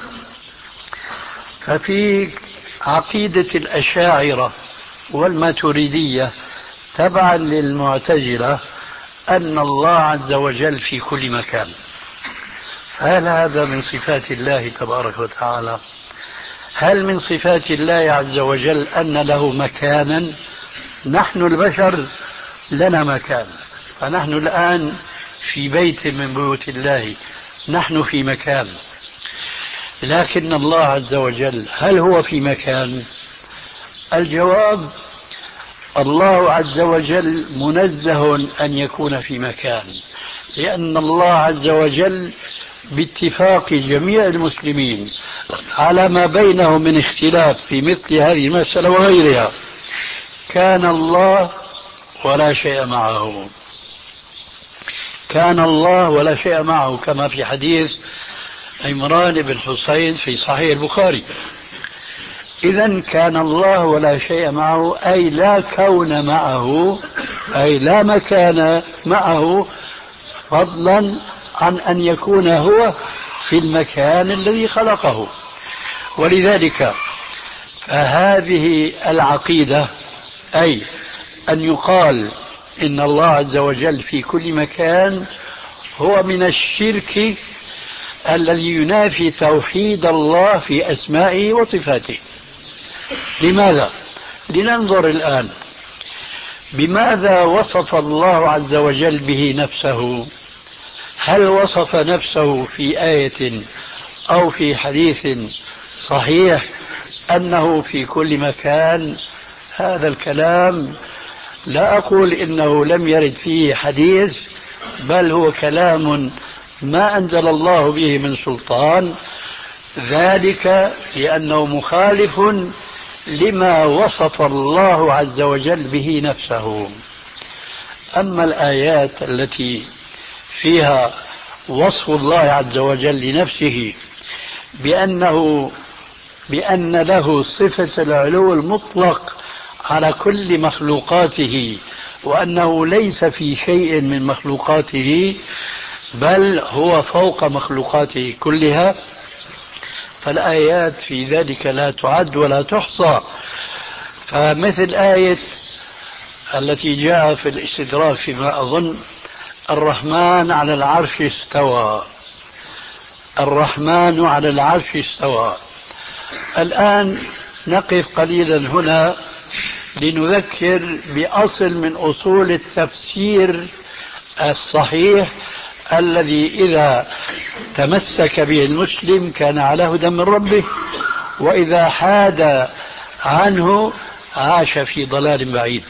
ففي عقيدة الأشاعرة والماتريدية تبعا للمعتزلة أن الله عز وجل في كل مكان. فهل هذا من صفات الله تبارك وتعالى؟ هل من صفات الله عز وجل أن له مكانا؟ نحن البشر لنا مكان، فنحن الآن في بيت من بيوت الله، نحن في مكان، لكن الله عز وجل هل هو في مكان؟ الجواب: الله عز وجل منزه أن يكون في مكان، لأن الله عز وجل باتفاق جميع المسلمين على ما بينهم من اختلاف في مثل هذه المسألة وغيرها كان الله ولا شيء معه، كان الله ولا شيء معه، كما في حديث عمران بن حسين في صحيح البخاري. إذن كان الله ولا شيء معه، أي لا كون معه أي لا مكان معه فضلا عن أن يكون هو في المكان الذي خلقه. ولذلك فهذه العقيدة، أي أن يقال إن الله عز وجل في كل مكان، هو من الشرك الذي ينافي توحيد الله في أسمائه وصفاته. لماذا؟ لننظر الآن بماذا وصف الله عز وجل به نفسه. هل وصف نفسه في آية أو في حديث صحيح أنه في كل مكان؟ هذا الكلام لا أقول إنه لم يرد فيه حديث، بل هو كلام ما أنزل الله به من سلطان، ذلك لأنه مخالف لما وصف الله عز وجل به نفسه. أما الآيات التي فيها وصف الله عز وجل لنفسه بأنه بأن له صفة العلو المطلق على كل مخلوقاته، وأنه ليس في شيء من مخلوقاته بل هو فوق مخلوقاته كلها، فالآيات في ذلك لا تعد ولا تحصى. فمثل آية التي جاء في الاستدراك فيما أظن: الرحمن على العرش استوى، الرحمن على العرش استوى. الآن نقف قليلا هنا لنذكر بأصل من أصول التفسير الصحيح الذي إذا تمسك به المسلم كان على هدى من ربه، وإذا حاد عنه عاش في ضلال بعيد.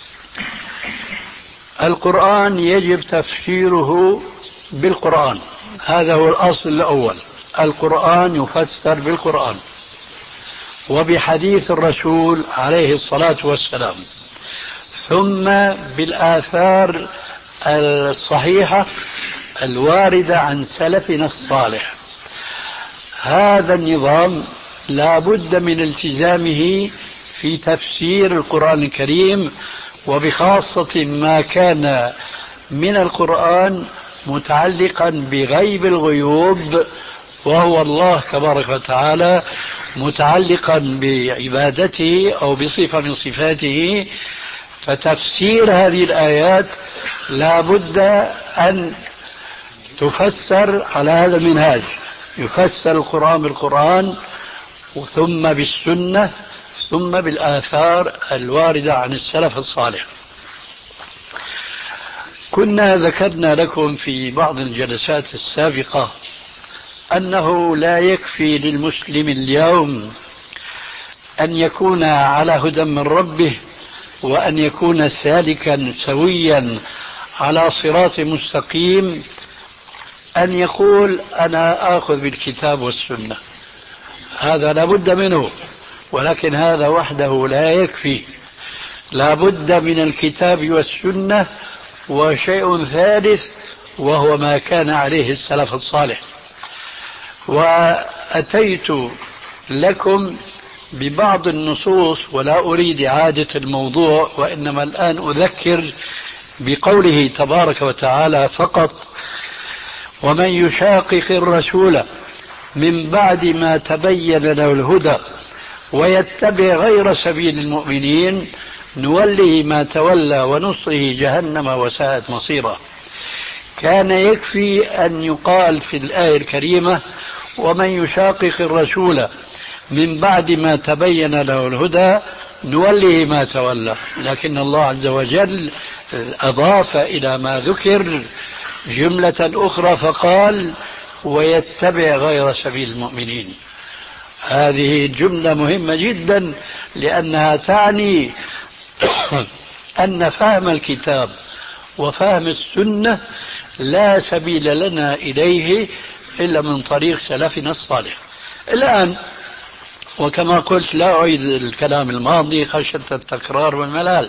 القرآن يجب تفسيره بالقرآن، هذا هو الأصل الأول. القرآن يفسر بالقرآن وبحديث الرسول عليه الصلاة والسلام، ثم بالآثار الصحيحة الواردة عن سلفنا الصالح. هذا النظام لا بد من التزامه في تفسير القرآن الكريم، وبخاصة ما كان من القرآن متعلقا بغيب الغيوب، وهو الله تبارك وتعالى، متعلقا بعبادته أو بصفة من صفاته. فتفسير هذه الآيات لا بد أن تفسر على هذا المنهاج، يفسر القرآن بالقرآن، ثم بالسنة، ثم بالآثار الواردة عن السلف الصالح. كنا ذكرنا لكم في بعض الجلسات السابقة أنه لا يكفي للمسلم اليوم أن يكون على هدى من ربه وأن يكون سالكا سويا على صراط مستقيم أن يقول أنا آخذ بالكتاب والسنة. هذا لا بد منه، ولكن هذا وحده لا يكفي. لا بد من الكتاب والسنة وشيء ثالث، وهو ما كان عليه السلف الصالح. وأتيت لكم ببعض النصوص، ولا أريد إعادة الموضوع، وإنما الآن أذكر بقوله تبارك وتعالى فقط: ومن يشاقق الرسول من بعد ما تبين له الهدى ويتبع غير سبيل المؤمنين نوله ما تولى ونصره جهنم وساءت مصيرا. كان يكفي أن يقال في الآية الكريمة: ومن يشاقق الرسول من بعد ما تبين له الهدى نوله ما تولى، لكن الله عز وجل أضاف إلى ما ذكر جملة أخرى فقال: ويتبع غير سبيل المؤمنين. هذه جملة مهمة جدا، لأنها تعني أن فهم الكتاب وفهم السنة لا سبيل لنا إليه إلا من طريق سلفنا الصالح. الآن وكما قلت لا أعيد الكلام الماضي خشية التكرار والملل،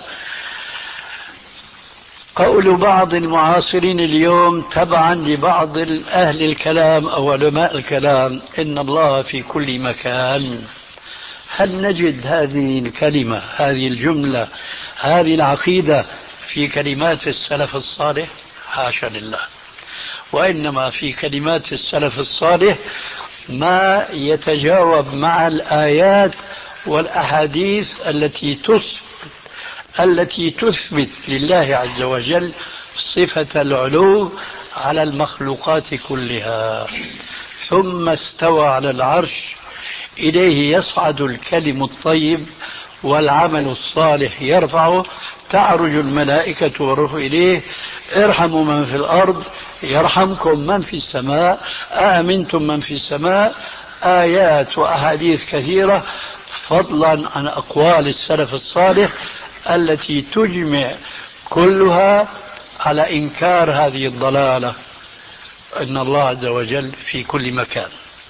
قول بعض المعاصرين اليوم تبعا لبعض أهل الكلام أو علماء الكلام إن الله في كل مكان، هل نجد هذه الكلمة، هذه الجملة، هذه العقيدة في كلمات السلف الصالح؟ حاشا لله، وإنما في كلمات السلف الصالح ما يتجاوب مع الآيات والأحاديث التي تثبت التي تثبت لله عز وجل صفة العلو على المخلوقات كلها. ثم استوى على العرش، إليه يصعد الكلم الطيب والعمل الصالح يرفعه، تعرج الملائكة والروح إليه، ارحموا من في الأرض يرحمكم من في السماء، آمنتم من في السماء. آيات وأحاديث كثيرة فضلا عن أقوال السلف الصالح التي تجمع كلها على إنكار هذه الضلالة، أن الله عز وجل في كل مكان،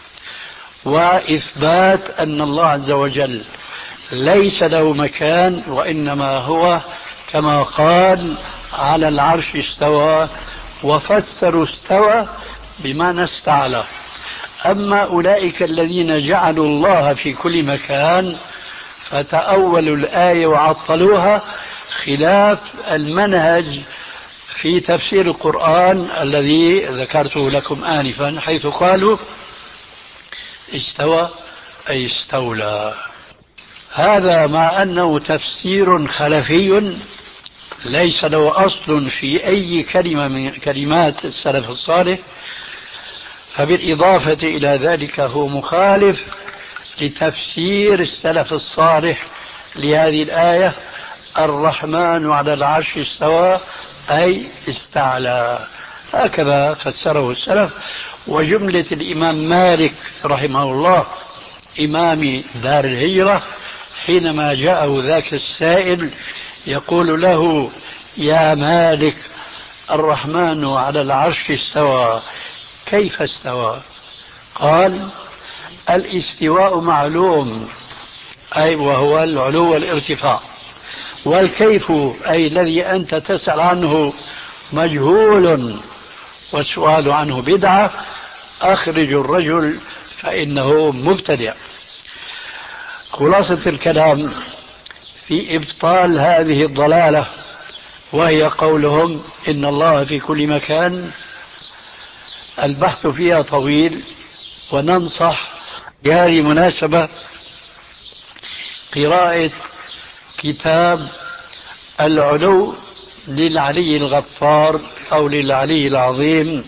وإثبات أن الله عز وجل ليس له مكان، وإنما هو كما قال على العرش استوى، وفسروا استوى بمعنى استعلى. أما أولئك الذين جعلوا الله في كل مكان فتأولوا الآية وعطلوها، خلاف المنهج في تفسير القرآن الذي ذكرته لكم آنفا، حيث قالوا استوى أي استولى. هذا مع أنه تفسير خلفي ليس له أصل في أي كلمة من كلمات السلف الصالح، فبالإضافة إلى ذلك هو مخالف لتفسير السلف الصالح لهذه الآية: الرحمن على العرش استوى أي استعلى. هكذا فسره السلف. وجملة الإمام مالك رحمه الله إمام دار الهجرة حينما جاءه ذاك السائل يقول له: يا مالك، الرحمن على العرش استوى، كيف استوى؟ قال: الاستواء معلوم، أي وهو العلو والارتفاع، والكيف أي الذي أنت تسأل عنه مجهول، والسؤال عنه بدعة، أخرج الرجل فإنه مبتدع. خلاصة الكلام في إبطال هذه الضلالة، وهي قولهم إن الله في كل مكان، البحث فيها طويل، وننصح بهذه المناسبة قراءة كتاب العلو للعلي الغفار أو للعلي العظيم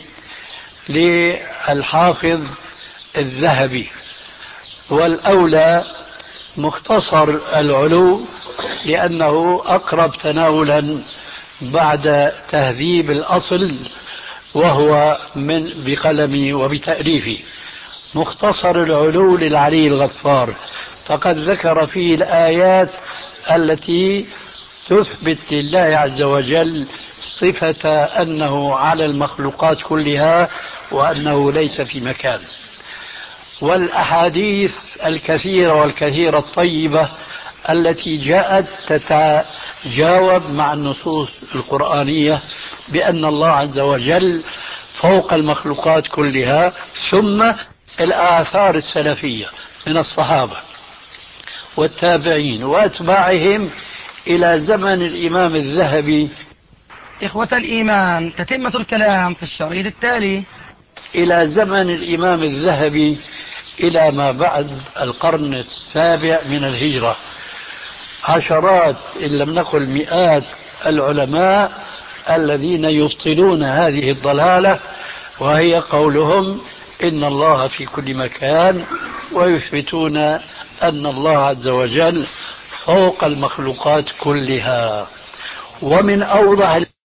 للحافظ الذهبي، والأولى مختصر العلو لأنه أقرب تناولا بعد تهذيب الأصل، وهو من بقلمي وبتأليفي. مختصر العلو للعلي الغفار فقد ذكر فيه الآيات التي تثبت لله عز وجل صفة أنه على المخلوقات كلها وأنه ليس في مكان، والأحاديث الكثيرة والكثيرة الطيبة التي جاءت تتجاوب مع النصوص القرآنية بأن الله عز وجل فوق المخلوقات كلها. ثم الآثار السلفية من الصحابة والتابعين وأتباعهم إلى زمن الإمام الذهبي. إخوة الإيمان، تتمة الكلام في الشريط التالي. إلى زمن الإمام الذهبي إلى ما بعد القرن السابع من الهجرة، عشرات إن لم نقل مئات العلماء الذين يبطلون هذه الضلالة، وهي قولهم إن الله في كل مكان، ويثبتون أن الله عز وجل فوق المخلوقات كلها. ومن أوضح